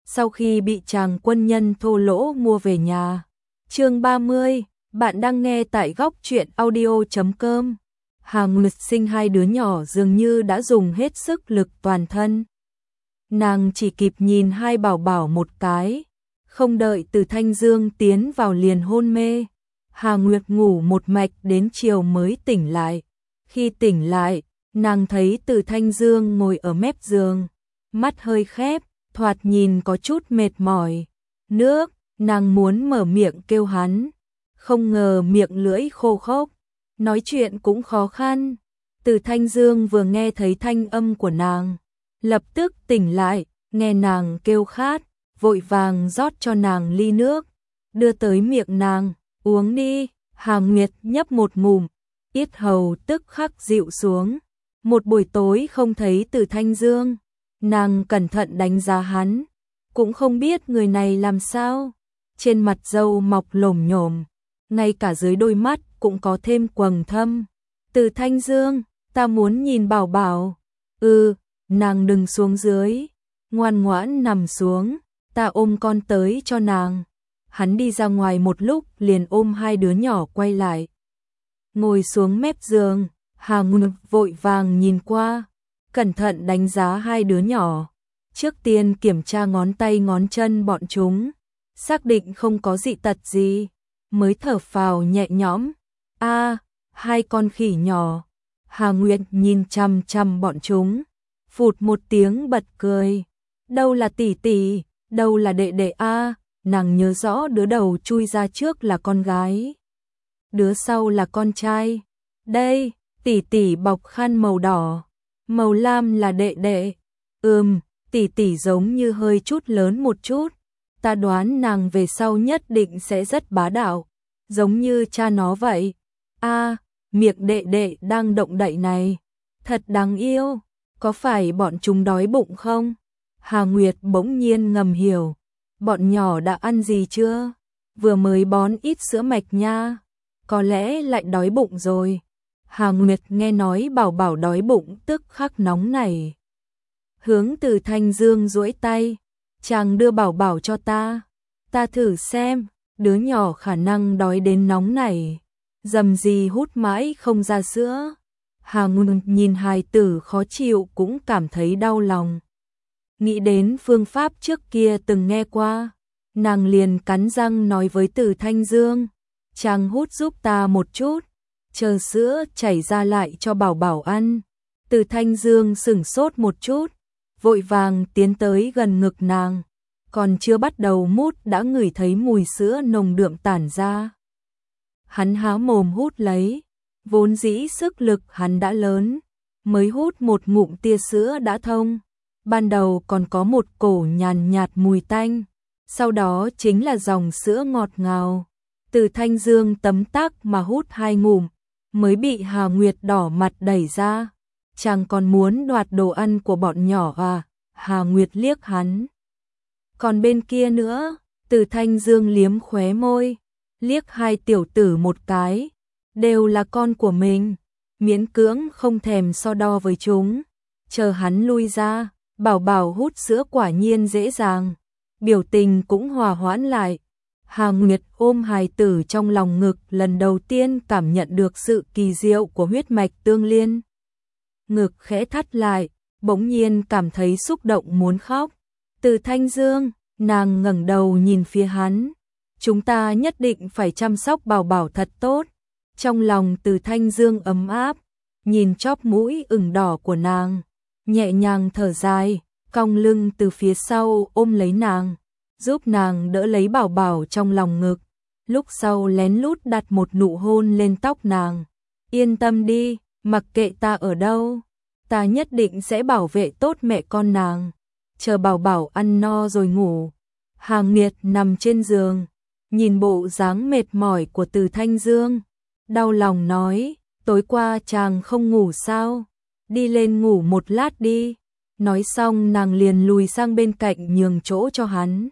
sau khi bị chàng quân nhân thô lỗ mua về nhà. Chương 30, bạn đang nghe tại góc truyện audio.com. Hà Nguyệt sinh hai đứa nhỏ dường như đã dùng hết sức lực toàn thân. Nàng chỉ kịp nhìn hai bảo bảo một cái, không đợi Từ Thanh Dương tiến vào liền hôn mê. Hà Nguyệt ngủ một mạch đến chiều mới tỉnh lại. Khi tỉnh lại, nàng thấy Từ Thanh Dương ngồi ở mép giường, mắt hơi khép, thoạt nhìn có chút mệt mỏi. Nàng muốn mở miệng kêu hắn, không ngờ miệng lưỡi khô khốc, nói chuyện cũng khó khăn. Từ Thanh Dương vừa nghe thấy thanh âm của nàng, lập tức tỉnh lại, nghe nàng kêu khát, vội vàng rót cho nàng ly nước, đưa tới miệng nàng, uống đi. Hà Nguyệt nhấp một ngụm, yết hầu tức khắc dịu xuống. Một buổi tối không thấy Từ Thanh Dương, nàng cẩn thận đánh giá hắn, cũng không biết người này làm sao. Trên mặt râu mọc lổm nhổm, ngay cả dưới đôi mắt cũng có thêm quầng thâm. Từ Thanh Dương, ta muốn nhìn bảo bảo. Nàng đừng xuống dưới, ngoan ngoãn nằm xuống, ta ôm con tới cho nàng. Hắn đi ra ngoài một lúc liền ôm hai đứa nhỏ quay lại, ngồi xuống mép giường. Hà Nguyệt vội vàng nhìn qua, cẩn thận đánh giá hai đứa nhỏ. Trước tiên kiểm tra ngón tay ngón chân bọn chúng, xác định không có dị tật gì, mới thở phào nhẹ nhõm. Hai con khỉ nhỏ. Hà Nguyệt nhìn chằm chằm bọn chúng, phụt một tiếng bật cười. Đâu là tỷ tỷ, đâu là đệ đệ a? Nàng nhớ rõ đứa đầu chui ra trước là con gái, đứa sau là con trai. Đây, tỷ tỷ bọc khăn màu đỏ, màu lam là đệ đệ. Tỷ tỷ giống như hơi chút lớn một chút. Ta đoán nàng về sau nhất định sẽ rất bá đạo, giống như cha nó vậy. Miệng đệ đệ đang động đậy này, thật đáng yêu. Có phải bọn chúng đói bụng không? Hà Nguyệt bỗng nhiên ngầm hiểu, bọn nhỏ đã ăn gì chưa? Vừa mới bón ít sữa mạch nha, có lẽ lại đói bụng rồi. Hà Nguyệt nghe nói bảo bảo đói bụng tức khắc nóng nảy, hướng Từ Thanh Dương duỗi tay, chàng đưa bảo bảo cho ta thử xem. Đứa nhỏ khả năng đói đến nóng nảy, dầm gì hút mãi không ra sữa. Hà Nguyệt nhìn hài tử khó chịu cũng cảm thấy đau lòng. Nghĩ đến phương pháp trước kia từng nghe qua, nàng liền cắn răng nói với Từ Thanh Dương, chàng hút giúp ta một chút, chờ sữa chảy ra lại cho bảo bảo ăn. Từ Thanh Dương sửng sốt một chút, vội vàng tiến tới gần ngực nàng, còn chưa bắt đầu mút đã ngửi thấy mùi sữa nồng đượm tản ra. Hắn há mồm hút lấy, vốn dĩ sức lực hắn đã lớn, mới hút một ngụm tia sữa đã thông. Ban đầu còn có một cổ nhàn nhạt mùi tanh, sau đó chính là dòng sữa ngọt ngào. Từ Thanh Dương tấm tắc mà hút hai ngụm, mới bị Hà Nguyệt đỏ mặt đẩy ra. Chàng còn muốn đoạt đồ ăn của bọn nhỏ à? Hà Nguyệt liếc hắn. Còn bên kia nữa, Từ Thanh Dương liếm khóe môi, liếc hai tiểu tử một cái, đều là con của mình, miễn cưỡng không thèm so đo với chúng. Chờ hắn lui ra, bảo bảo hút sữa quả nhiên dễ dàng, biểu tình cũng hòa hoãn lại. Hà Nguyệt ôm hài tử trong lòng ngực, lần đầu tiên cảm nhận được sự kỳ diệu của huyết mạch tương liên. Ngực khẽ thắt lại, bỗng nhiên cảm thấy xúc động muốn khóc. Từ Thanh Dương, nàng ngẩng đầu nhìn phía hắn, chúng ta nhất định phải chăm sóc bảo bảo thật tốt. Trong lòng Từ Thanh Dương ấm áp, nhìn chóp mũi ửng đỏ của nàng, nhẹ nhàng thở dài, cong lưng từ phía sau ôm lấy nàng, giúp nàng đỡ lấy bảo bảo trong lòng ngực. Lúc sau lén lút đặt một nụ hôn lên tóc nàng. Yên tâm đi, mặc kệ ta ở đâu, ta nhất định sẽ bảo vệ tốt mẹ con nàng. Chờ bảo bảo ăn no rồi ngủ. Hà Nguyệt nằm trên giường, nhìn bộ dáng mệt mỏi của Từ Thanh Dương, đau lòng nói, tối qua chàng không ngủ sao? Đi lên ngủ một lát đi. Nói xong nàng liền lùi sang bên cạnh nhường chỗ cho hắn.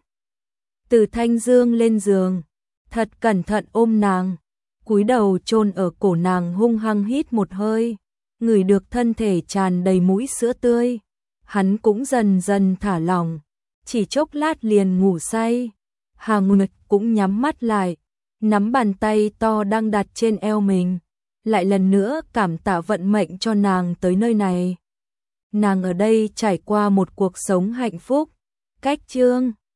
Từ Thanh Dương lên giường, thật cẩn thận ôm nàng, cúi đầu chôn ở cổ nàng hung hăng hít một hơi, ngửi được thân thể tràn đầy mũi sữa tươi. Hắn cũng dần dần thả lỏng, chỉ chốc lát liền ngủ say. Hàng Nguyệt cũng nhắm mắt lại, nắm bàn tay to đang đặt trên eo mình, lại lần nữa cảm tạ vận mệnh cho nàng tới nơi này. Nàng ở đây trải qua một cuộc sống hạnh phúc. Cách chương